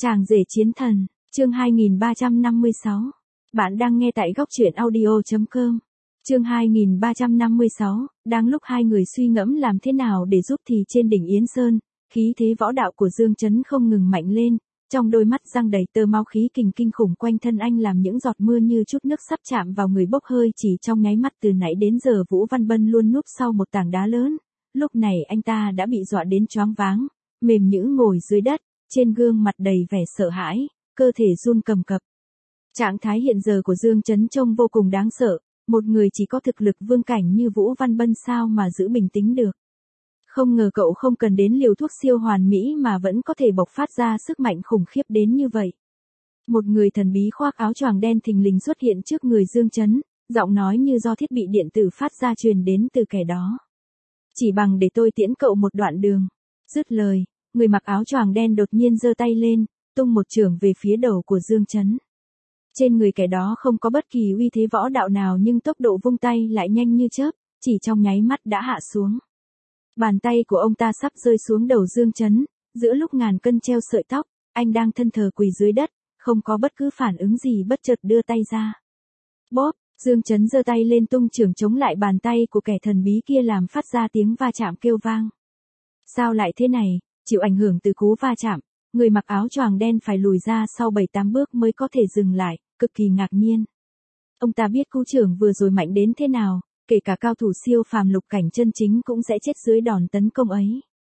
Chàng rể chiến thần, chương 2356. Bạn đang nghe tại góc truyện audio.com. Chương 2356, đang lúc hai người suy ngẫm làm thế nào để giúp thì trên đỉnh Yến Sơn, khí thế võ đạo của Dương Chấn không ngừng mạnh lên, trong đôi mắt răng đầy tơ máu khí kình kinh khủng quanh thân anh làm những giọt mưa như chút nước sắp chạm vào người bốc hơi chỉ trong nháy mắt. Từ nãy đến giờ Vũ Văn Bân luôn núp sau một tảng đá lớn, lúc này anh ta đã bị dọa đến choáng váng, mềm nhũn ngồi dưới đất, trên gương mặt đầy vẻ sợ hãi, cơ thể run cầm cập. Trạng thái hiện giờ của Dương Chấn trông vô cùng đáng sợ, một người chỉ có thực lực vương cảnh như Vũ Văn Bân sao mà giữ bình tĩnh được. Không ngờ cậu không cần đến liều thuốc siêu hoàn mỹ mà vẫn có thể bộc phát ra sức mạnh khủng khiếp đến như vậy. Một người thần bí khoác áo choàng đen thình lình xuất hiện trước người Dương Chấn, giọng nói như do thiết bị điện tử phát ra truyền đến từ kẻ đó. Chỉ bằng để tôi tiễn cậu một đoạn đường. Dứt lời, người mặc áo choàng đen đột nhiên giơ tay lên, tung một chưởng về phía đầu của Dương Chấn. Trên người kẻ đó không có bất kỳ uy thế võ đạo nào nhưng tốc độ vung tay lại nhanh như chớp, chỉ trong nháy mắt đã hạ xuống. Bàn tay của ông ta sắp rơi xuống đầu Dương Chấn, giữa lúc ngàn cân treo sợi tóc, anh đang thân thờ quỳ dưới đất, không có bất cứ phản ứng gì bất chợt đưa tay ra. Bóp, Dương Chấn giơ tay lên tung chưởng chống lại bàn tay của kẻ thần bí kia làm phát ra tiếng va chạm kêu vang. Sao lại thế này? Chịu ảnh hưởng từ cú va chạm, người mặc áo choàng đen phải lùi ra sau 7-8 bước mới có thể dừng lại, cực kỳ ngạc nhiên. Ông ta biết cú chưởng vừa rồi mạnh đến thế nào, kể cả cao thủ siêu phàm lục cảnh chân chính cũng sẽ chết dưới đòn tấn công ấy.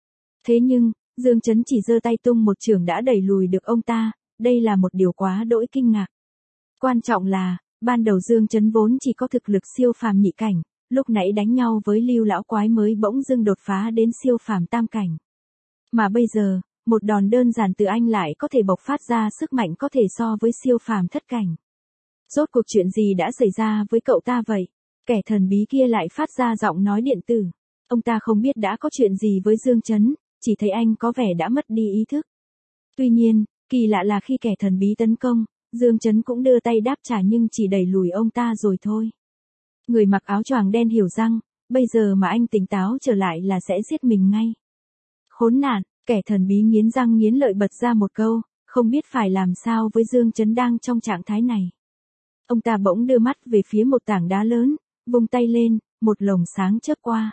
Thế nhưng, Dương Chấn chỉ giơ tay tung một chưởng đã đẩy lùi được ông ta, đây là một điều quá đỗi kinh ngạc. Quan trọng là, ban đầu Dương Chấn vốn chỉ có thực lực siêu phàm nhị cảnh, lúc nãy đánh nhau với Lưu lão quái mới bỗng dưng đột phá đến siêu phàm tam cảnh. Mà bây giờ, một đòn đơn giản từ anh lại có thể bộc phát ra sức mạnh có thể so với siêu phàm thất cảnh. Rốt cuộc chuyện gì đã xảy ra với cậu ta vậy? Kẻ thần bí kia lại phát ra giọng nói điện tử. Ông ta không biết đã có chuyện gì với Dương Chấn, chỉ thấy anh có vẻ đã mất đi ý thức. Tuy nhiên, kỳ lạ là khi kẻ thần bí tấn công, Dương Chấn cũng đưa tay đáp trả nhưng chỉ đẩy lùi ông ta rồi thôi. Người mặc áo choàng đen hiểu rằng, bây giờ mà anh tỉnh táo trở lại là sẽ giết mình ngay. Khốn nạn, kẻ thần bí nghiến răng nghiến lợi bật ra một câu, không biết phải làm sao với Dương Chấn đang trong trạng thái này. Ông ta bỗng đưa mắt về phía một tảng đá lớn, vung tay lên, một lồng sáng chớp qua.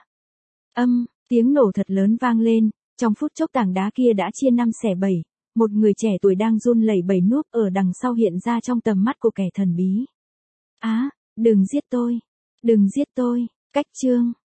Tiếng nổ thật lớn vang lên, trong phút chốc tảng đá kia đã chia 5 xẻ 7, một người trẻ tuổi đang run lẩy bẩy núp ở đằng sau hiện ra trong tầm mắt của kẻ thần bí. Đừng giết tôi, cách chương.